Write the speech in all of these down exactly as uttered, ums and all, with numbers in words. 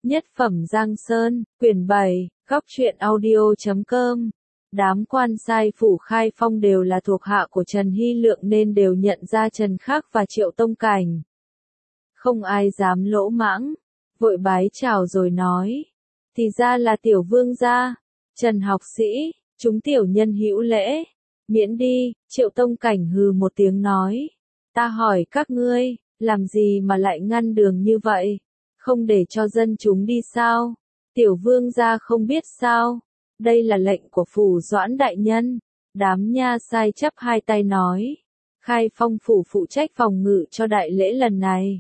Nhất phẩm Giang Sơn, quyển bảy, góc truyện audio chấm com. Đám quan sai phủ Khai Phong đều là thuộc hạ của Trần Hy Lượng nên đều nhận ra Trần Khắc và Triệu Tông Cảnh. Không ai dám lỗ mãng, vội bái chào rồi nói. Thì ra là tiểu vương gia, Trần học sĩ, chúng tiểu nhân hữu lễ. Miễn đi, Triệu Tông Cảnh hừ một tiếng nói. Ta hỏi các ngươi, làm gì mà lại ngăn đường như vậy? Không để cho dân chúng đi sao? Tiểu vương gia không biết sao? Đây là lệnh của phủ Doãn đại nhân. Đám nha sai chắp hai tay nói. Khai Phong phủ phụ trách phòng ngự cho đại lễ lần này.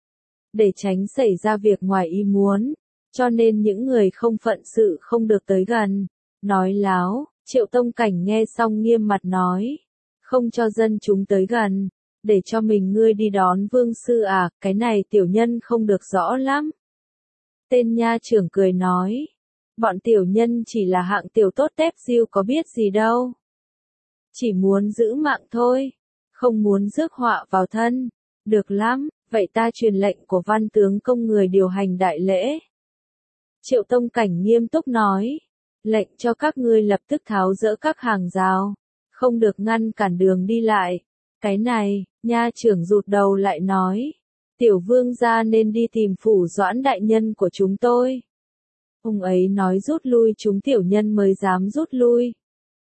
Để tránh xảy ra việc ngoài ý muốn, cho nên những người không phận sự không được tới gần. Nói láo, Triệu Tông Cảnh nghe xong nghiêm mặt nói. Không cho dân chúng tới gần. Để cho mình ngươi đi đón vương sư à, cái này tiểu nhân không được rõ lắm. Tên nha trưởng cười nói. Bọn tiểu nhân chỉ là hạng tiểu tốt tép diêu có biết gì đâu. Chỉ muốn giữ mạng thôi, không muốn rước họa vào thân. Được lắm, vậy ta truyền lệnh của văn tướng công người điều hành đại lễ. Triệu Tông Cảnh nghiêm túc nói. Lệnh cho các ngươi lập tức tháo dỡ các hàng rào, không được ngăn cản đường đi lại. Cái này, nha trưởng rụt đầu lại nói. Tiểu vương gia nên đi tìm phủ Doãn đại nhân của chúng tôi. Ông ấy nói rút lui chúng tiểu nhân mới dám rút lui.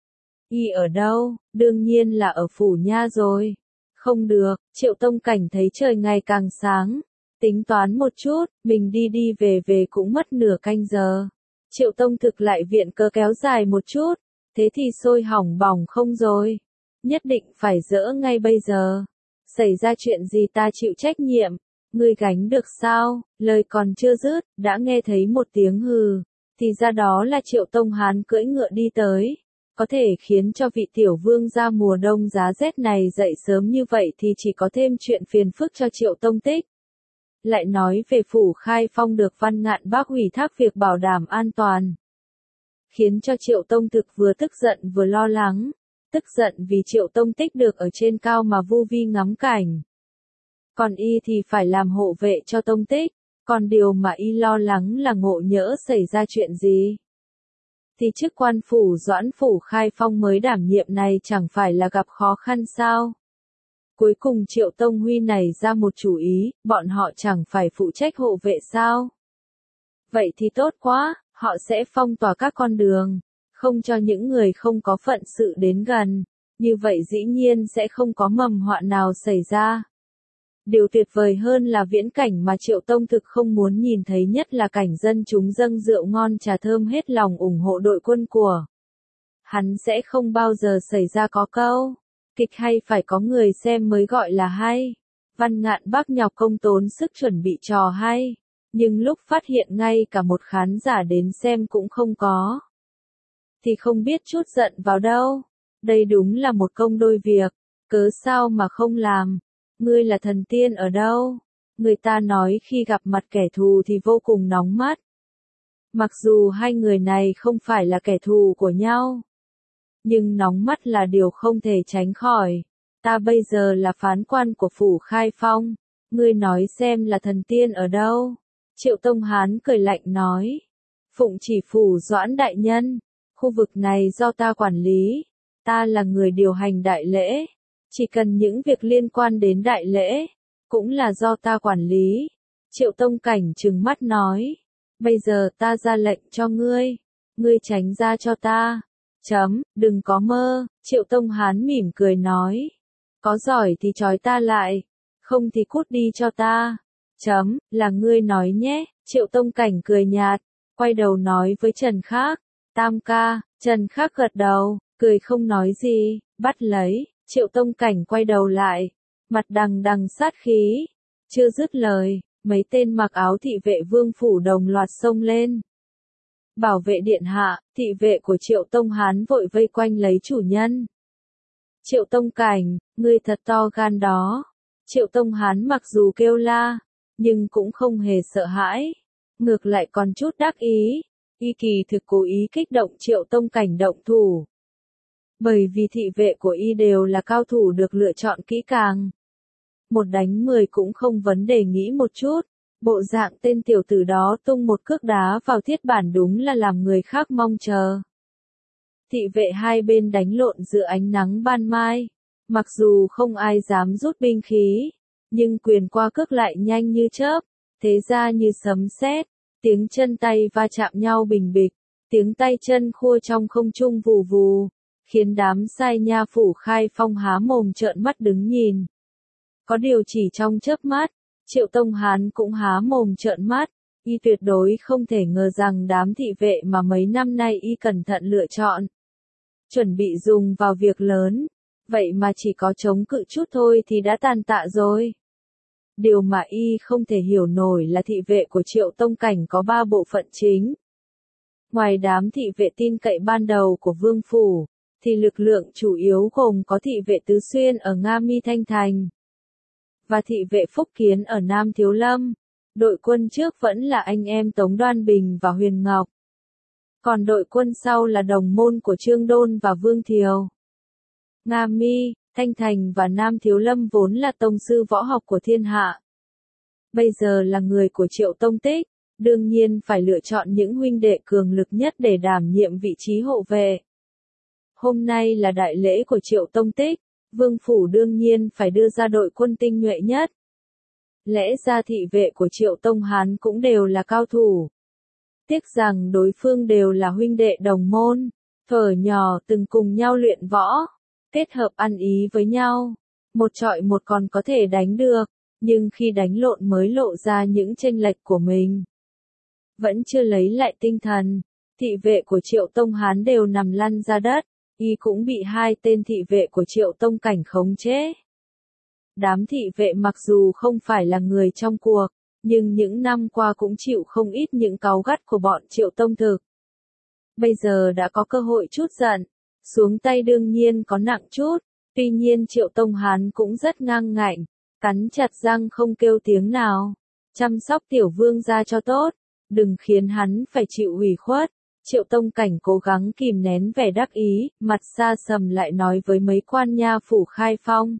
Y ở đâu? Đương nhiên là ở phủ nha rồi. Không được, Triệu Tông Cảnh thấy trời ngày càng sáng. Tính toán một chút, mình đi đi về về cũng mất nửa canh giờ. Triệu Tông thực lại viện cớ kéo dài một chút. Thế thì sôi hỏng bỏng không rồi. Nhất định phải dỡ ngay bây giờ. Xảy ra chuyện gì ta chịu trách nhiệm. Ngươi gánh được sao? Lời còn chưa dứt, đã nghe thấy một tiếng hừ. Thì ra đó là Triệu Tông Hán cưỡi ngựa đi tới. Có thể khiến cho vị tiểu vương gia mùa đông giá rét này dậy sớm như vậy thì chỉ có thêm chuyện phiền phức cho Triệu Tông Tích. Lại nói về phủ Khai Phong được Văn Ngạn Bác ủy thác việc bảo đảm an toàn. Khiến cho Triệu Tông Thực vừa tức giận vừa lo lắng. Tức giận vì Triệu Tông Tích được ở trên cao mà vu vi ngắm cảnh. Còn y thì phải làm hộ vệ cho Tông Tích. Còn điều mà y lo lắng là ngộ nhỡ xảy ra chuyện gì. Thì chức quan phủ Doãn phủ Khai Phong mới đảm nhiệm này chẳng phải là gặp khó khăn sao. Cuối cùng Triệu Tông Huy này ra một chủ ý, bọn họ chẳng phải phụ trách hộ vệ sao. Vậy thì tốt quá, họ sẽ phong tỏa các con đường. Không cho những người không có phận sự đến gần, như vậy dĩ nhiên sẽ không có mầm họa nào xảy ra. Điều tuyệt vời hơn là viễn cảnh mà Triệu Tông Thực không muốn nhìn thấy nhất là cảnh dân chúng dâng rượu ngon trà thơm hết lòng ủng hộ đội quân của. Hắn sẽ không bao giờ xảy ra có câu, kịch hay phải có người xem mới gọi là hay. Văn Ngạn Bác nhọc công tốn sức chuẩn bị trò hay, nhưng lúc phát hiện ngay cả một khán giả đến xem cũng không có. Thì không biết chút giận vào đâu. Đây đúng là một công đôi việc, cớ sao mà không làm. Ngươi là thần tiên ở đâu? Người ta nói khi gặp mặt kẻ thù thì vô cùng nóng mắt. Mặc dù hai người này không phải là kẻ thù của nhau, nhưng nóng mắt là điều không thể tránh khỏi. Ta bây giờ là phán quan của phủ Khai Phong. Ngươi nói xem là thần tiên ở đâu? Triệu Tông Hán cười lạnh nói. Phụng chỉ phủ Doãn đại nhân. Khu vực này do ta quản lý. Ta là người điều hành đại lễ. Chỉ cần những việc liên quan đến đại lễ, cũng là do ta quản lý. Triệu Tông Cảnh trừng mắt nói. Bây giờ ta ra lệnh cho ngươi. Ngươi tránh ra cho ta. Chấm, đừng có mơ. Triệu Tông Hán mỉm cười nói. Có giỏi thì trói ta lại. Không thì cút đi cho ta. Chấm, là ngươi nói nhé. Triệu Tông Cảnh cười nhạt. Quay đầu nói với Trần Khắc. Tam ca. Trần Khắc gật đầu, cười không nói gì, bắt lấy. Triệu Tông Cảnh quay đầu lại, mặt đằng đằng sát khí. Chưa dứt lời, mấy tên mặc áo thị vệ vương phủ đồng loạt xông lên. Bảo vệ điện hạ, thị vệ của Triệu Tông Hán vội vây quanh lấy chủ nhân. Triệu Tông Cảnh, ngươi thật to gan đó. Triệu Tông Hán mặc dù kêu la, nhưng cũng không hề sợ hãi. Ngược lại còn chút đắc ý. Y kỳ thực cố ý kích động Triệu Tông Cảnh động thủ. Bởi vì thị vệ của y đều là cao thủ được lựa chọn kỹ càng. Một đánh mười cũng không vấn đề nghĩ một chút. Bộ dạng tên tiểu tử đó tung một cước đá vào thiết bản đúng là làm người khác mong chờ. Thị vệ hai bên đánh lộn giữa ánh nắng ban mai. Mặc dù không ai dám rút binh khí, nhưng quyền qua cước lại nhanh như chớp, thế ra như sấm sét, tiếng chân tay va chạm nhau bình bịch, tiếng tay chân khua trong không trung vù vù, khiến đám sai nha phủ Khai Phong há mồm trợn mắt đứng nhìn. Có điều chỉ trong chớp mắt, Triệu Tông Hán cũng há mồm trợn mắt, y tuyệt đối không thể ngờ rằng đám thị vệ mà mấy năm nay y cẩn thận lựa chọn, chuẩn bị dùng vào việc lớn, vậy mà chỉ có chống cự chút thôi thì đã tàn tạ rồi. Điều mà y không thể hiểu nổi là thị vệ của Triệu Tông Cảnh có ba bộ phận chính. Ngoài đám thị vệ tin cậy ban đầu của Vương Phủ, thì lực lượng chủ yếu gồm có thị vệ Tứ Xuyên ở Nga Mi Thanh Thành, và thị vệ Phúc Kiến ở Nam Thiếu Lâm. Đội quân trước vẫn là anh em Tống Đoan Bình và Huyền Ngọc. Còn đội quân sau là đồng môn của Trương Đôn và Vương Thiều. Nga Mi, Thanh Thành và Nam Thiếu Lâm vốn là tông sư võ học của thiên hạ. Bây giờ là người của Triệu Tông Tích, đương nhiên phải lựa chọn những huynh đệ cường lực nhất để đảm nhiệm vị trí hộ vệ. Hôm nay là đại lễ của Triệu Tông Tích, Vương Phủ đương nhiên phải đưa ra đội quân tinh nhuệ nhất. Lẽ ra thị vệ của Triệu Tông Hán cũng đều là cao thủ. Tiếc rằng đối phương đều là huynh đệ đồng môn, thuở nhỏ từng cùng nhau luyện võ, kết hợp ăn ý với nhau, một trọi một còn có thể đánh được, nhưng khi đánh lộn mới lộ ra những chênh lệch của mình. Vẫn chưa lấy lại tinh thần, thị vệ của Triệu Tông Hán đều nằm lăn ra đất, y cũng bị hai tên thị vệ của Triệu Tông Cảnh khống chế. Đám thị vệ mặc dù không phải là người trong cuộc, nhưng những năm qua cũng chịu không ít những cáu gắt của bọn Triệu Tông Thực. Bây giờ đã có cơ hội chút giận, xuống tay đương nhiên có nặng chút, tuy nhiên Triệu Tông Hán cũng rất ngang ngạnh, cắn chặt răng không kêu tiếng nào. Chăm sóc tiểu vương gia cho tốt, đừng khiến hắn phải chịu ủy khuất. Triệu Tông Cảnh cố gắng kìm nén vẻ đắc ý, mặt xa sầm lại nói với mấy quan nha phủ Khai Phong.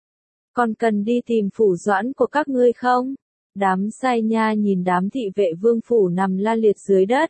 Còn cần đi tìm phủ Doãn của các ngươi không? Đám sai nha nhìn đám thị vệ Vương Phủ nằm la liệt dưới đất.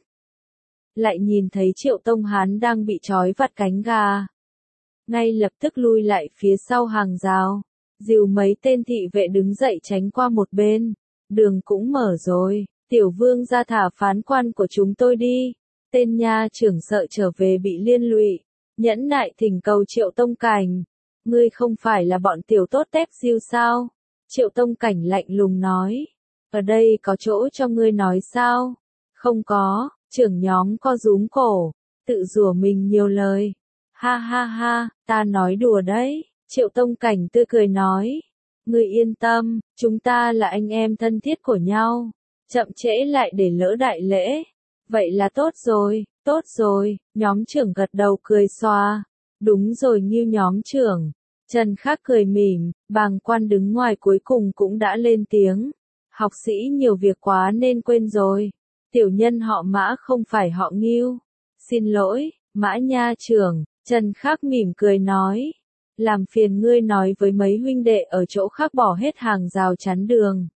Lại nhìn thấy Triệu Tông Hán đang bị trói vặt cánh gà. Ngay lập tức lui lại phía sau hàng rào, dìu mấy tên thị vệ đứng dậy tránh qua một bên. Đường cũng mở rồi, tiểu vương ra thả phán quan của chúng tôi đi. Tên nha trưởng sợ trở về bị liên lụy, nhẫn nại thỉnh cầu Triệu Tông Cảnh. Ngươi không phải là bọn tiểu tốt tép diêu sao? Triệu Tông Cảnh lạnh lùng nói. Ở đây có chỗ cho ngươi nói sao? Không có, trưởng nhóm co rúm cổ, tự rủa mình nhiều lời. Ha ha ha, ta nói đùa đấy. Triệu Tông Cảnh tươi cười nói. Ngươi yên tâm, chúng ta là anh em thân thiết của nhau. Chậm trễ lại để lỡ đại lễ. Vậy là tốt rồi, tốt rồi, nhóm trưởng gật đầu cười xòa. Đúng rồi như nhóm trưởng. Trần Khắc cười mỉm, bàng quan đứng ngoài cuối cùng cũng đã lên tiếng. Học sĩ nhiều việc quá nên quên rồi. Tiểu nhân họ Mã không phải họ Ngưu. Xin lỗi, Mã nha trưởng. Trần Khắc mỉm cười nói. Làm phiền ngươi nói với mấy huynh đệ ở chỗ khác bỏ hết hàng rào chắn đường.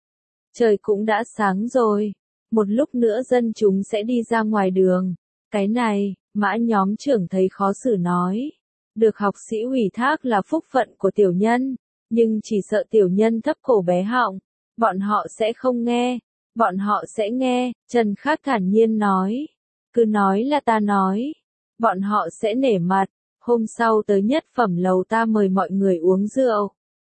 Trời cũng đã sáng rồi. Một lúc nữa dân chúng sẽ đi ra ngoài đường. Cái này, Mã nhóm trưởng thấy khó xử nói. Được học sĩ ủy thác là phúc phận của tiểu nhân, nhưng chỉ sợ tiểu nhân thấp cổ bé họng, bọn họ sẽ không nghe, bọn họ sẽ nghe, Trần Khắc thản nhiên nói. Cứ nói là ta nói, bọn họ sẽ nể mặt, hôm sau tới nhất phẩm lầu ta mời mọi người uống rượu.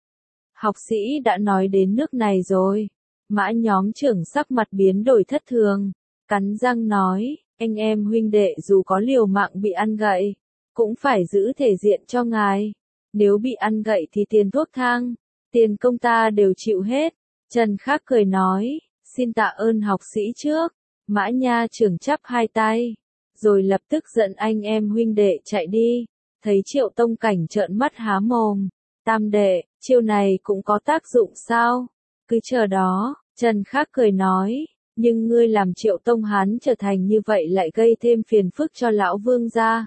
Học sĩ đã nói đến nước này rồi, Mã nhóm trưởng sắc mặt biến đổi thất thường, cắn răng nói, anh em huynh đệ dù có liều mạng bị ăn gậy, cũng phải giữ thể diện cho ngài. Nếu bị ăn gậy thì tiền thuốc thang, tiền công ta đều chịu hết. Trần Khắc cười nói, xin tạ ơn học sĩ trước. Mã nha trưởng chắp hai tay, rồi lập tức dẫn anh em huynh đệ chạy đi. Thấy Triệu Tông Cảnh trợn mắt há mồm. Tam đệ, chiêu này cũng có tác dụng sao? Cứ chờ đó, Trần Khắc cười nói. Nhưng ngươi làm Triệu Tông Hán trở thành như vậy lại gây thêm phiền phức cho lão vương gia.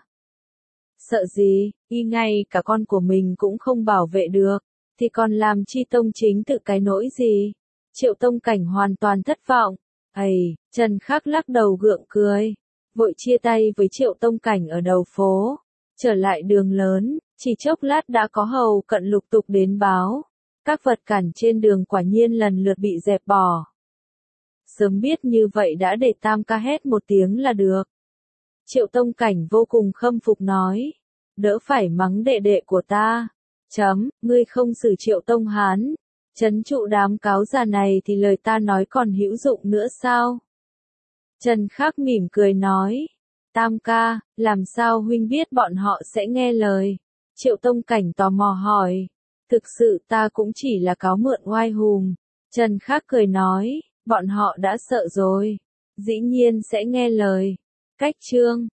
Sợ gì, y ngay cả con của mình cũng không bảo vệ được, thì còn làm chi tông chính tự cái nỗi gì? Triệu Tông Cảnh hoàn toàn thất vọng. Ây, Trần Khắc lắc đầu gượng cười, vội chia tay với Triệu Tông Cảnh ở đầu phố, trở lại đường lớn, chỉ chốc lát đã có hầu cận lục tục đến báo. Các vật cản trên đường quả nhiên lần lượt bị dẹp bỏ. Sớm biết như vậy đã để Tam ca hét một tiếng là được. Triệu Tông Cảnh vô cùng khâm phục nói, đỡ phải mắng đệ đệ của ta. Chấm, ngươi không xử Triệu Tông Hán, trấn trụ đám cáo già này thì lời ta nói còn hữu dụng nữa sao? Trần Khắc mỉm cười nói, Tam ca, làm sao huynh biết bọn họ sẽ nghe lời? Triệu Tông Cảnh tò mò hỏi, thực sự ta cũng chỉ là cáo mượn oai hùm. Trần Khắc cười nói, bọn họ đã sợ rồi, dĩ nhiên sẽ nghe lời. Cách chương